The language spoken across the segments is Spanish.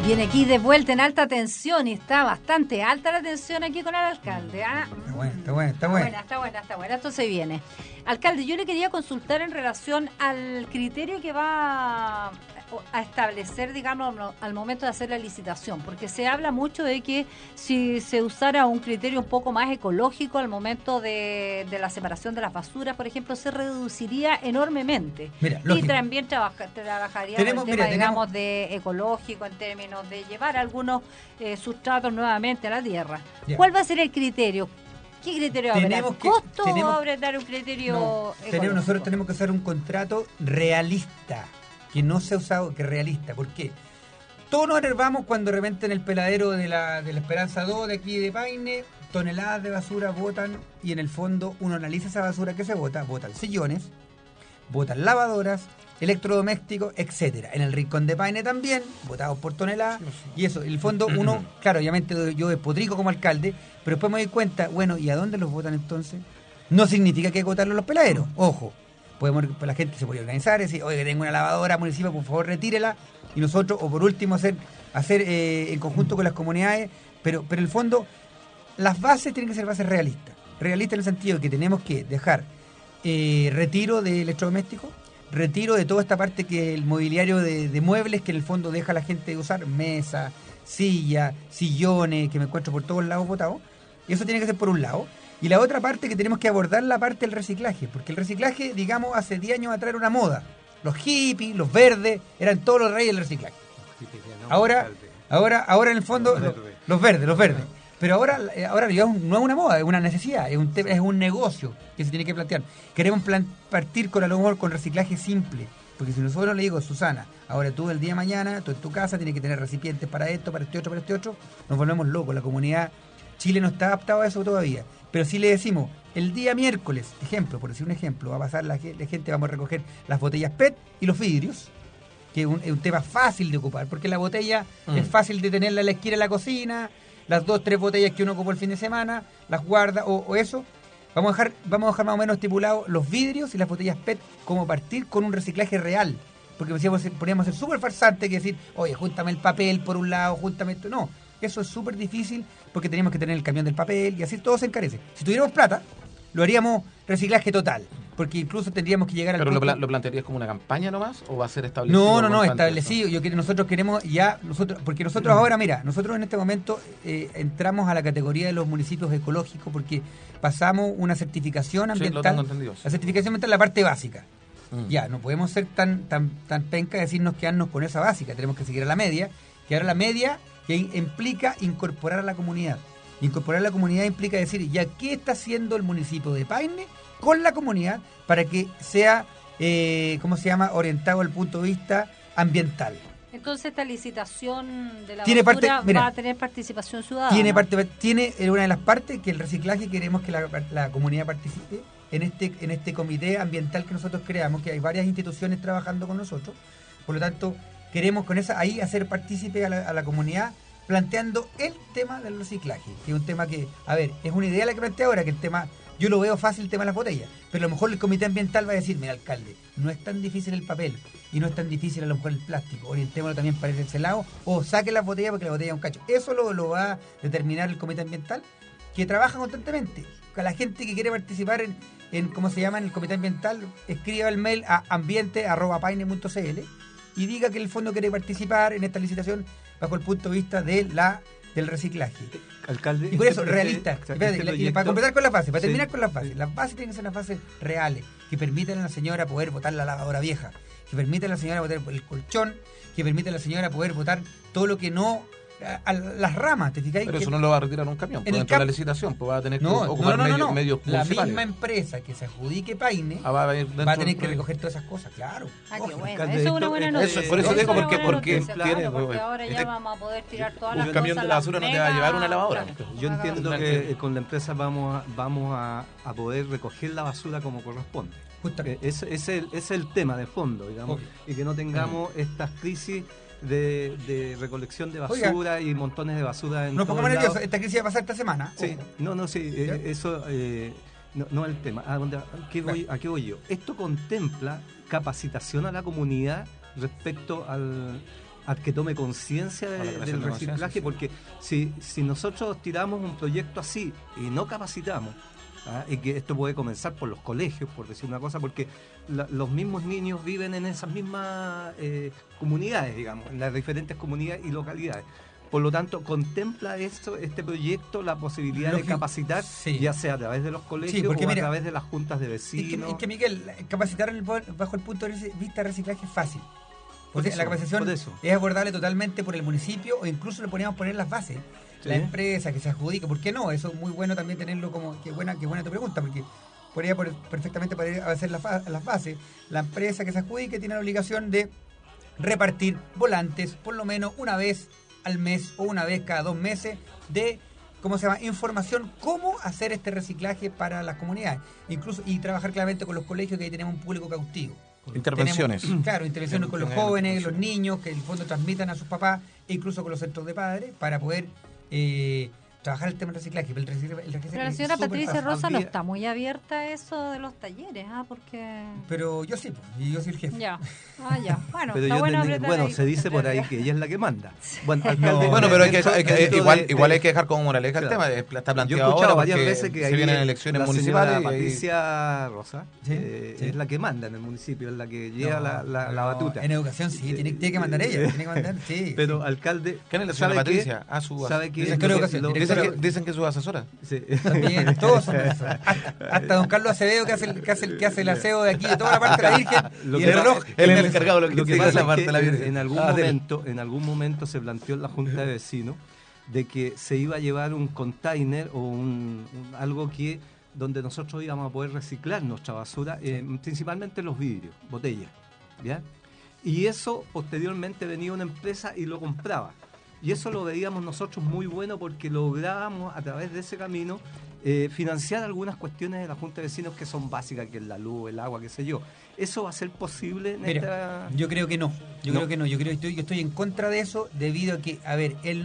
Viene aquí de vuelta en alta tensión y está bastante alta la tensión aquí con el alcalde. ¿Ah? Está buena. Esto se viene. Alcalde, yo le quería consultar en relación al criterio que va a establecer, digamos, al momento de hacer la licitación, porque se habla mucho de que si se usara un criterio un poco más ecológico al momento de la separación de las basuras, por ejemplo, se reduciría enormemente. Mira, y también trabajaría el tema, digamos, de ecológico en términos de llevar algunos sustratos nuevamente a la tierra. Ya. ¿Cuál va a ser el criterio? ¿Qué criterio va a haber? ¿Costo o va a haber un criterio ecológico? Nosotros tenemos que hacer un contrato realista, que no se ha usado, que realista. ¿Por qué? Todos nos enervamos cuando de repente en el peladero de la Esperanza 2 de aquí de Paine, toneladas de basura botan, y en el fondo uno analiza esa basura que se bota, botan sillones, botan lavadoras, electrodomésticos, etcétera. En el Rincón de Paine también, botados por toneladas, y eso, en el fondo uno, claro, obviamente yo despotrico como alcalde, pero después me doy cuenta, bueno, ¿y a dónde los botan entonces? No significa que hay que botarlos los peladeros, ojo. La gente se puede organizar y decir, oye, que tengo una lavadora municipal, por favor retírela, y nosotros, o por último hacer en conjunto con las comunidades, pero en el fondo las bases tienen que ser bases realistas en el sentido de que tenemos que dejar retiro de electrodomésticos, retiro de toda esta parte que el mobiliario de muebles que en el fondo deja la gente de usar, mesa, silla, sillones, que me encuentro por todos lados botados. Eso tiene que ser por un lado. Y la otra parte que tenemos que abordar la parte del reciclaje, porque el reciclaje, digamos, hace 10 años atrás era una moda. Los hippies, los verdes, eran todos los reyes del reciclaje. Ahora en el fondo, los verdes. Pero ahora no es una moda, es una necesidad, es un negocio que se tiene que plantear. Queremos partir a lo mejor con reciclaje simple, porque si nosotros le digo, Susana, ahora tú el día de mañana, tú en tu casa tienes que tener recipientes para esto, para este otro, nos volvemos locos. La comunidad Chile no está adaptado a eso todavía. Pero si le decimos, el día miércoles, por decir un ejemplo, va a pasar la gente, vamos a recoger las botellas PET y los vidrios, que es un tema fácil de ocupar, porque la botella es fácil de tenerla en la esquina de la cocina, las 2-3 botellas que uno ocupó el fin de semana, las guarda o eso. Vamos a dejar más o menos estipulados los vidrios y las botellas PET como partir con un reciclaje real. Porque podríamos ser súper farsantes que decir, oye, júntame el papel por un lado, júntame esto. No, eso es súper difícil porque tenemos que tener el camión del papel y así todo se encarece. Si tuviéramos plata, lo haríamos reciclaje total. Porque incluso tendríamos que llegar al punto... ¿Pero lo plantearías como una campaña nomás o va a ser establecido? No, establecido. Nosotros queremos porque nosotros ahora, mira, nosotros en este momento entramos a la categoría de los municipios ecológicos porque pasamos una certificación ambiental. Sí, lo tengo entendido. La certificación ambiental es la parte básica. Ya, no podemos ser tan penca de decirnos quedarnos con esa básica. Tenemos que seguir a la media, que ahora la media que implica incorporar a la comunidad. Incorporar a la comunidad implica decir, ¿ya qué está haciendo el municipio de Paine con la comunidad para que sea, orientado al punto de vista ambiental? Entonces esta licitación de la basura va a tener participación ciudadana. Tiene una de las partes que el reciclaje queremos que la comunidad participe en este comité ambiental que nosotros creamos, que hay varias instituciones trabajando con nosotros. Por lo tanto, queremos con esa ahí hacer partícipe a la comunidad planteando el tema del reciclaje, que es un tema que, es una idea la que plantea ahora, que el tema, yo lo veo fácil el tema de las botellas, pero a lo mejor el comité ambiental va a decir, mira, alcalde, no es tan difícil el papel y no es tan difícil a lo mejor el plástico, orientémoslo también para ese lado, o saque las botellas porque la botella es un cacho. Eso lo va a determinar el comité ambiental, que trabaja constantemente. A la gente que quiere participar en el comité ambiental, escriba el mail a ambiente@paine.cl y diga que el fondo quiere participar en esta licitación bajo el punto de vista del reciclaje. Alcalde, y por eso, realista. Para completar con las bases, para terminar con las bases tienen que ser unas bases reales, que permitan a la señora poder botar la lavadora vieja, que permitan a la señora botar el colchón, que permitan a la señora poder botar todo lo que no... a las ramas, ¿te fijáis? Pero eso no lo va a retirar un camión, dentro de la licitación, pues va a tener que ocupar medios la municipales. Misma empresa que se adjudique Paine va a tener que recoger todas esas cosas, claro. Qué bueno. Eso es una buena noticia. Por eso digo, porque ahora ya vamos a poder tirar todas las cosas. Un camión de la basura no te va a llevar una lavadora. Yo entiendo que con la empresa vamos a poder recoger la basura como corresponde. Ese es el tema de fondo, digamos, y que no tengamos estas crisis de recolección de basura. Y montones de basura en todos lados. Nervioso. Esta crisis va a pasar esta semana. Sí, eso no es el tema. ¿A qué voy yo? Esto contempla capacitación a la comunidad respecto que tome conciencia del reciclaje, porque si nosotros tiramos un proyecto así y no capacitamos, y que esto puede comenzar por los colegios, por decir una cosa, porque los mismos niños viven en esas mismas comunidades, digamos, en las diferentes comunidades y localidades. Por lo tanto, contempla este proyecto la posibilidad de capacitar, ya sea a través de los colegios o a través de las juntas de vecinos. Es que Miguel, capacitar bajo el punto de vista de reciclaje es fácil. Porque la capacitación es abordable totalmente por el municipio, o incluso le podríamos poner las bases. La empresa que se adjudica, ¿por qué no? Eso es muy bueno también tenerlo como, qué buena tu pregunta, porque podría perfectamente poder hacer las bases. La empresa que se adjudique tiene la obligación de repartir volantes por lo menos una vez al mes o una vez cada 2 meses de, información, cómo hacer este reciclaje para las comunidades. Incluso, y trabajar claramente con los colegios, que ahí tenemos un público cautivo. Intervenciones. Intervenciones con los jóvenes, los niños, que en el fondo transmitan a sus papás, e incluso con los centros de padres, para poder trabajar el tema del reciclaje. Pero la señora Patricia Rosa no está muy abierta a eso de los talleres, porque... Pero yo sí, yo soy el jefe. Ya. Bueno, pero está se dice por ahí que ella es la que manda. Bueno, pero igual hay que dejar como moraleja el tema. Está planteado ahora varias veces que se vienen elecciones municipales. La Patricia Rosa es la que manda en el municipio, es la que lleva la batuta. En educación tiene que mandar ella. Pero alcalde, ¿quién es la señora Patricia? ¿Sabe qué? Dicen que es su asesora. Sí. También, todos son asesoras. Hasta don Carlos Acevedo, que hace el aseo de aquí, de toda la parte de la Virgen, y el reloj. Él es el encargado de lo que pasa es que en algún momento se planteó en la Junta de Vecinos de que se iba a llevar un container o algo donde nosotros íbamos a poder reciclar nuestra basura, principalmente los vidrios, botellas, ¿ya? Y eso posteriormente venía una empresa y lo compraba. Y eso lo veíamos nosotros muy bueno, porque lográbamos a través de ese camino financiar algunas cuestiones de la Junta de Vecinos que son básicas, que es la luz, el agua, qué sé yo. ¿Eso va a ser posible en esta...? Yo creo que no. Yo estoy en contra de eso, debido a que, el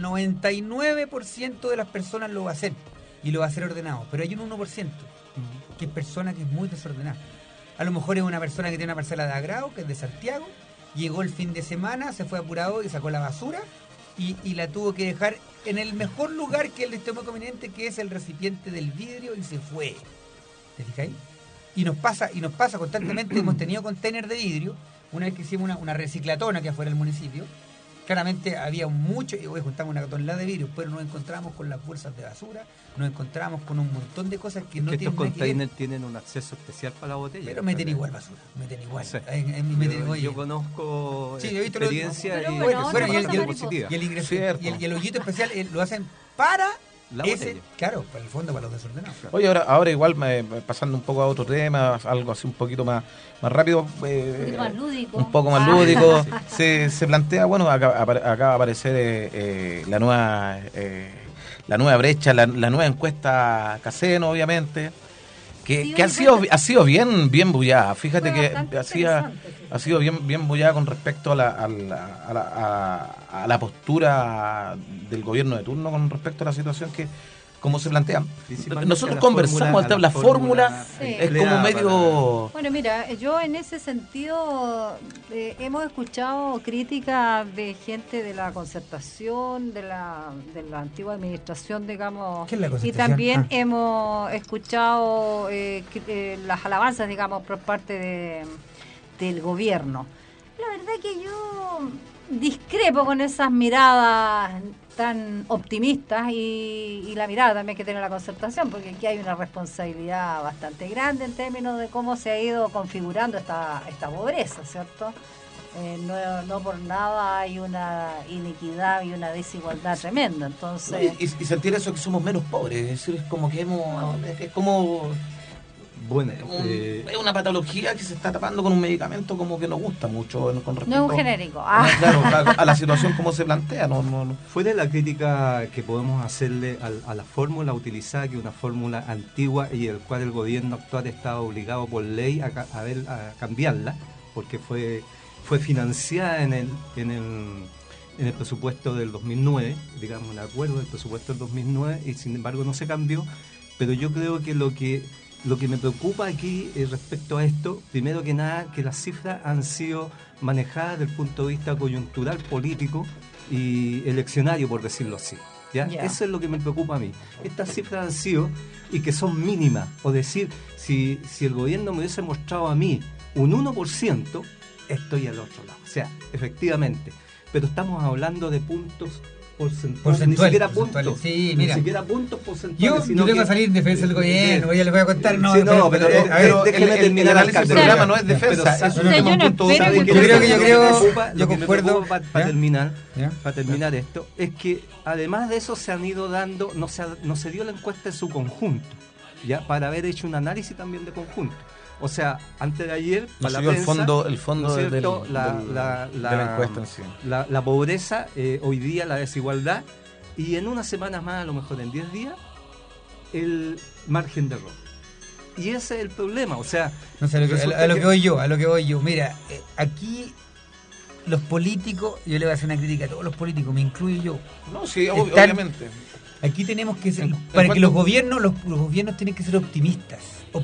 99% de las personas lo va a hacer, y lo va a hacer ordenado. Pero hay un 1% que es persona que es muy desordenada. A lo mejor es una persona que tiene una parcela de agrado, que es de Santiago, llegó el fin de semana, se fue apurado y sacó la basura, y la tuvo que dejar en el mejor lugar que él le esté muy conveniente, que es el recipiente del vidrio, y se fue. ¿Te fijáis? Y nos pasa constantemente. Hemos tenido container de vidrio. Una vez que hicimos una reciclatona que afuera del municipio, claramente había mucho, y hoy juntamos una tonelada de vidrio, pero nos encontramos con las bolsas de basura, nos encontramos con un montón de cosas que no tienen. Estos containers tienen un acceso especial para la botella. Pero meten igual basura, meten igual. Sí. Yo conozco experiencia y el hoyito especial lo hacen para la botella. Claro, para el fondo, para los desordenados. Claro. Oye, ahora igual pasando un poco a otro tema, algo así un poquito más rápido, más lúdico. Un poco más lúdico. Se plantea, acá va a aparecer la nueva brecha, la nueva encuesta Caseno, obviamente, que ha sido bien bullada. Fíjate que ha sido bien bullada con respecto a la postura del gobierno de turno con respecto a la situación que, como se plantea. Nosotros conversamos, la fórmula es como medio... Bueno, mira, yo en ese sentido hemos escuchado críticas de gente de la concertación, de la antigua administración, digamos. ¿Qué es la concertación? Y también hemos escuchado las alabanzas, digamos, por parte del gobierno. La verdad que yo discrepo con esas miradas tan optimistas, y la mirada también que tiene la concertación, porque aquí hay una responsabilidad bastante grande en términos de cómo se ha ido configurando esta pobreza, ¿cierto? No por nada hay una inequidad y una desigualdad tremenda. Entonces y sentir eso, que somos menos pobres, es decir, es como que es como... Bueno, es una patología que se está tapando con un medicamento como que nos gusta mucho con respecto, no es un genérico. Claro, a la situación como se plantea. No. Fuera de la crítica que podemos hacerle a la fórmula utilizada, que es una fórmula antigua y el cual el gobierno actual está obligado por ley a cambiarla, porque fue financiada en el presupuesto del 2009, digamos, el acuerdo del presupuesto del 2009, y sin embargo no se cambió. Pero yo creo que lo que lo que me preocupa aquí respecto a esto, primero que nada, que las cifras han sido manejadas desde el punto de vista coyuntural, político y eleccionario, por decirlo así. ¿Ya? Eso es lo que me preocupa a mí. Estas cifras han sido, y que son mínimas, o decir, si el gobierno me hubiese mostrado a mí un 1%, estoy al otro lado. O sea, efectivamente. Pero estamos hablando de puntos porcentuales, ni siquiera puntos. Sí, mira. Ni siquiera puntos porcentuales. Yo tengo que salir en defensa del gobierno, ya les voy a contar. No, sí, no, pero déjeme terminar el análisis del programa no es defensa. Yo concuerdo. Para terminar esto, es que además de eso se han ido dando, no se dio la encuesta en su conjunto, ya, para haber hecho un análisis también de conjunto. O sea, antes de ayer, no para la prensa, el fondo ¿no es de la encuesta en sí. La pobreza, hoy día la desigualdad, y en unas semanas más, a lo mejor en 10 días, el margen de error. Y ese es el problema, o sea... No sé, a lo que voy yo. Mira, aquí los políticos, yo le voy a hacer una crítica a todos los políticos, me incluyo yo. No, sí, obviamente. Aquí tenemos que ser... Para que los gobiernos tienen que ser optimistas.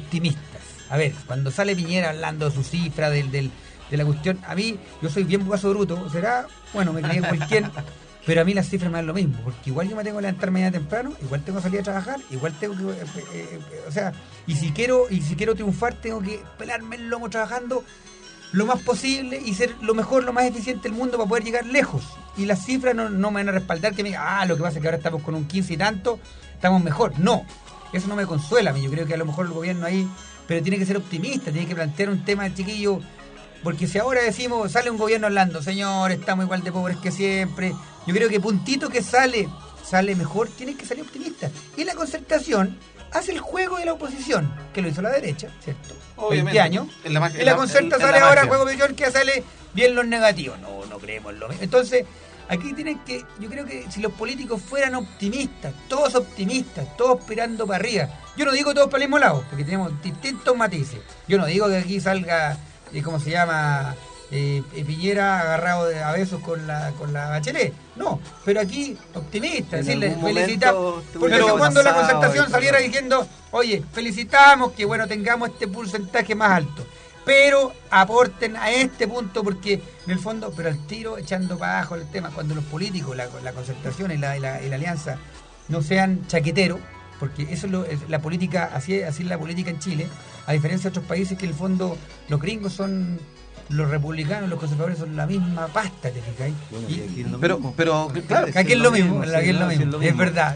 A ver, cuando sale Piñera hablando de su cifra, de la cuestión, a mí, yo soy bien guaso bruto, será, bueno, me creí cualquier, pero a mí las cifras me dan lo mismo, porque igual yo me tengo que levantar mañana temprano, igual tengo que salir a trabajar, igual tengo que, o sea, y si quiero triunfar, tengo que pelarme el lomo trabajando lo más posible y ser lo mejor, lo más eficiente del mundo para poder llegar lejos. Y las cifras no me van a respaldar que me digan, lo que pasa es que ahora estamos con un 15 y tanto, estamos mejor. No, eso no me consuela a mí, yo creo que a lo mejor el gobierno ahí... Pero tiene que ser optimista, tiene que plantear un tema, chiquillo, porque si ahora decimos, sale un gobierno hablando, señor, estamos igual de pobres que siempre, yo creo que puntito que sale mejor, tiene que salir optimista. Y la Concertación hace el juego de la oposición, que lo hizo la derecha, ¿cierto? Obviamente. 20 años. Y la Concerta sale ahora, juego de oposición, que sale bien los negativos. No creemos lo mismo. Entonces, aquí yo creo que si los políticos fueran optimistas, todos esperando para arriba. Yo no digo todos para el mismo lado, porque tenemos distintos matices. Yo no digo que aquí salga, ¿cómo se llama? Piñera agarrado a besos con la Bachelet. No, pero aquí optimista, decirle, felicitar. Porque cuando la Concertación saliera diciendo, oye, felicitamos que bueno tengamos este porcentaje más alto, pero aporten a este punto, porque en el fondo, pero al tiro echando para abajo el tema, cuando los políticos, la Concertación y la alianza no sean chaqueteros, porque eso es la política, así es la política en Chile, a diferencia de otros países que en el fondo los gringos son, los republicanos, los conservadores son la misma pasta, ¿te fijáis? Bueno, pero claro, aquí es lo mismo, es verdad.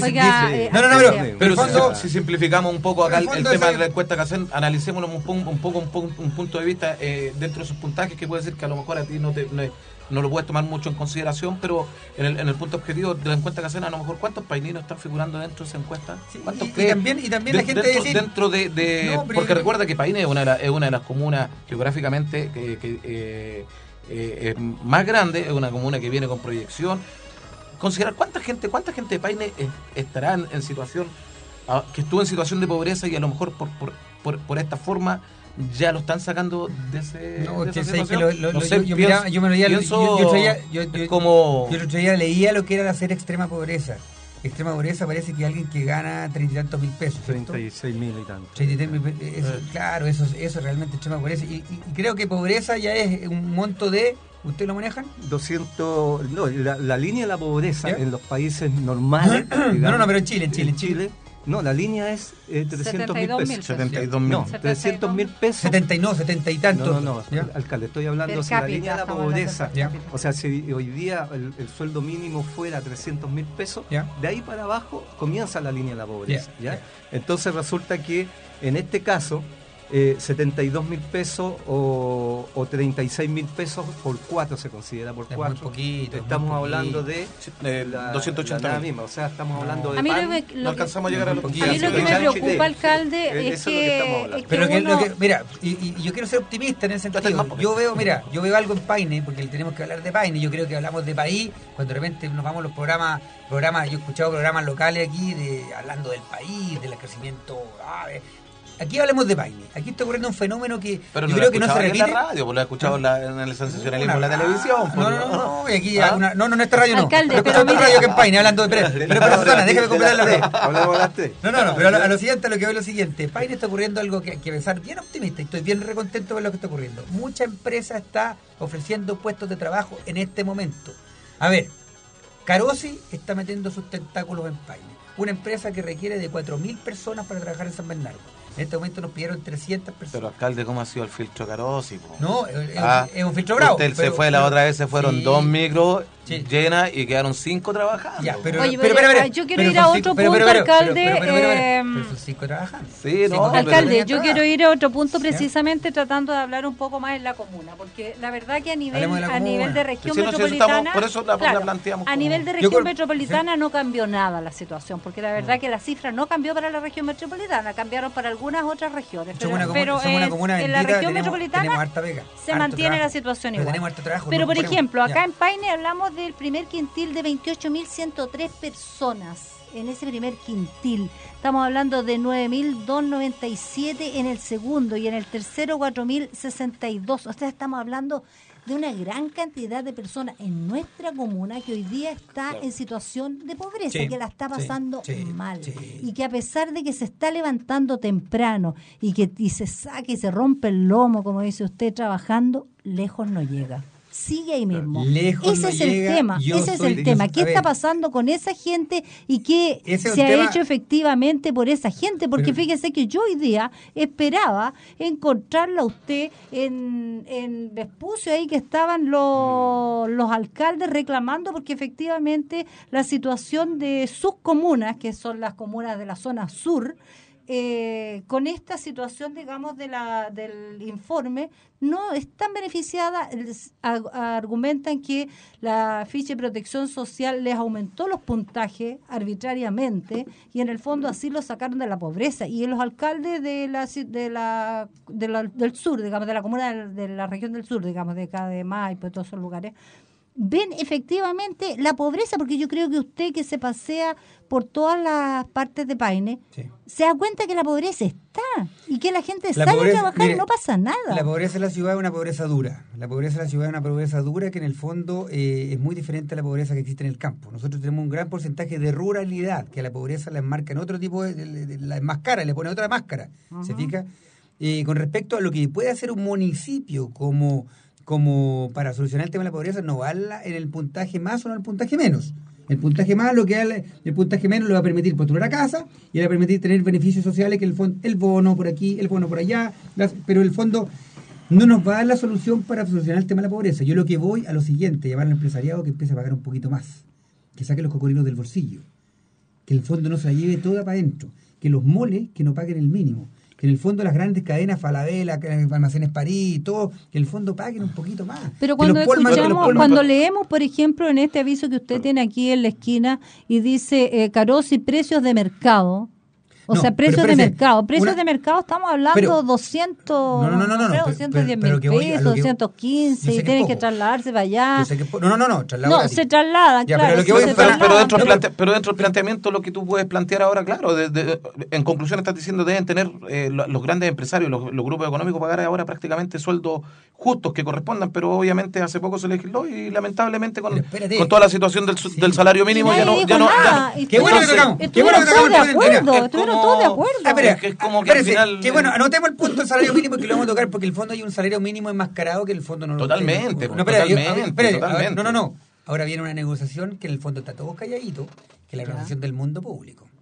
Pero si simplificamos un poco acá el tema de la encuesta que hacen, analicémoslo un punto de vista dentro de sus puntajes, que puede ser que a lo mejor a ti no lo puedes tomar mucho en consideración, pero en el punto objetivo de la encuesta que hacen, a lo mejor ¿cuántos paininos están figurando dentro de esa encuesta? ¿Cuántos y también la gente dentro de porque recuerda que Paine es una de las comunas geográficamente que más grande, es una comuna que viene con proyección. Considerar cuánta gente de Paine estará en situación, que estuvo en situación de pobreza y a lo mejor por esta forma ya lo están sacando de esa situación. Yo me lo leía, yo el otro día leía lo que era hacer extrema pobreza. Extrema pobreza parece que alguien que gana 30 y tantos mil pesos. 36.000 y tantos. 33.000 pesos. Claro, eso es realmente extrema pobreza. Y creo que pobreza ya es un monto de... ¿Ustedes lo manejan? 200... No, la línea de la pobreza, ¿ya?, en los países normales... digamos, no, pero en Chile. No, la línea es 300.000 pesos. 72.000. No, 300.000 pesos. 70 y tantos. No, alcalde, estoy hablando de la línea de la pobreza. O sea, si hoy día el sueldo mínimo fuera 300.000 pesos, de ahí para abajo comienza la línea de la pobreza. ¿Ya? Entonces resulta que en este caso 72.000 pesos o 36.000 pesos por 4 se considera por 4. Poquito, estamos hablando de 280.000 misma, o sea, estamos hablando de no alcanzamos a llegar a los 500. A mí lo que me preocupa, alcalde, es que pero mira, y yo quiero ser optimista en ese sentido. Yo veo algo en Paine, porque tenemos que hablar de Paine. Yo creo que hablamos de país cuando de repente nos vamos a los programas, yo he escuchado programas locales aquí hablando del país, del crecimiento. aquí hablemos de Paine. Aquí está ocurriendo un fenómeno que pero yo creo que no se repite. En la radio, pues lo he escuchado en el sensacionalismo de la televisión. No, y aquí no, en esta radio Alcalde, no. Pero otra radio que en Paine, hablando de... Pero Susana, déjame completar la idea. Hablamos de usted. No, pero a lo siguiente, a lo que veo es lo siguiente. Paine está ocurriendo algo que hay que pensar bien optimista, y estoy bien recontento de lo que está ocurriendo. Mucha empresa está ofreciendo puestos de trabajo en este momento. A ver, Carosi está metiendo sus tentáculos en Paine. Una empresa que requiere de 4.000 personas para trabajar en San Bernardo. En este momento nos pidieron 300 personas. Pero, alcalde, ¿cómo ha sido el filtro Carosi? No, es un filtro bravo. Usted se fue la otra vez, se fueron 2 micros llenas y quedaron 5 trabajando. Ya, pero yo quiero ir a otro punto, alcalde. Pero son 5 trabajando. Sí, no, alcalde, yo quiero ir a otro punto precisamente tratando de hablar un poco más en la comuna, porque la verdad que a nivel de región metropolitana, por eso la planteamos. A nivel de región metropolitana no cambió nada la situación, porque la verdad que la cifra no cambió para la región metropolitana, cambiaron para algunas otras regiones, pero en la región metropolitana se mantiene la situación igual. Pero por ejemplo, acá en Paine hablamos del primer quintil de 28.103 personas. En ese primer quintil estamos hablando de 9.297 en el segundo y en el tercero 4.062. O sea, estamos hablando de una gran cantidad de personas en nuestra comuna que hoy día está en situación de pobreza, que la está pasando mal, y que a pesar de que se está levantando temprano y que se saca y se rompe el lomo, como dice usted, trabajando, lejos no llega. Sigue ahí mismo. Ese es el tema. ¿Qué está pasando con esa gente y qué se ha hecho efectivamente por esa gente? Porque fíjese que yo hoy día esperaba encontrarla a usted en Vespucio, ahí que estaban los alcaldes reclamando, porque efectivamente la situación de sus comunas, que son las comunas de la zona sur, con esta situación, digamos, del informe, no están beneficiadas. Argumentan que la ficha de protección social les aumentó los puntajes arbitrariamente y en el fondo así los sacaron de la pobreza. Y los alcaldes del sur, digamos, de la comuna de la región del sur, digamos, de acá de Maipo, de todos esos lugares, ven efectivamente la pobreza, porque yo creo que usted, que se pasea por todas las partes de Paine, se da cuenta que la pobreza está y que la gente sale a trabajar y no pasa nada. La pobreza de la ciudad es una pobreza dura. La pobreza de la ciudad es una pobreza dura que en el fondo es muy diferente a la pobreza que existe en el campo. Nosotros tenemos un gran porcentaje de ruralidad, que a la pobreza la enmarca en otro tipo la enmascara, le pone otra máscara. ¿Se fija? Con respecto a lo que puede hacer un municipio como para solucionar el tema de la pobreza, no va en el puntaje más o no en el puntaje menos. El puntaje más, el puntaje menos le va a permitir postular a casa y le va a permitir tener beneficios sociales, que el bono por aquí, el bono por allá, pero el fondo no nos va a dar la solución para solucionar el tema de la pobreza. Yo lo que voy a lo siguiente, llamar al empresariado que empiece a pagar un poquito más, que saque los cocorinos del bolsillo, que el fondo no se la lleve toda para adentro, que los moles que no paguen el mínimo, que en el fondo las grandes cadenas Falabella, Almacenes París, todo, que en el fondo paguen un poquito más. Pero cuando cuando leemos, por ejemplo, en este aviso que usted tiene aquí en la esquina y dice Carosi, precios de mercado. O sea, precios de mercado. Precios de mercado estamos hablando 210 mil pesos, 215, y tienen que trasladarse para allá. Se trasladan, ya, claro. Pero dentro del planteamiento, lo que tú puedes plantear ahora, claro, en conclusión estás diciendo deben tener los grandes empresarios, los grupos económicos, pagar ahora prácticamente sueldos justos que correspondan, pero obviamente hace poco se legisló y lamentablemente con toda la situación del salario mínimo ya no. Qué bueno que tocamos. Todos de acuerdo. Es como que al final... Que bueno, anotemos el punto del salario mínimo, que lo vamos a tocar, porque el fondo hay un salario mínimo enmascarado que el fondo no lo Totalmente. No. Ahora viene una negociación que en el fondo está todo calladito, que es la Organización del Mundo Público.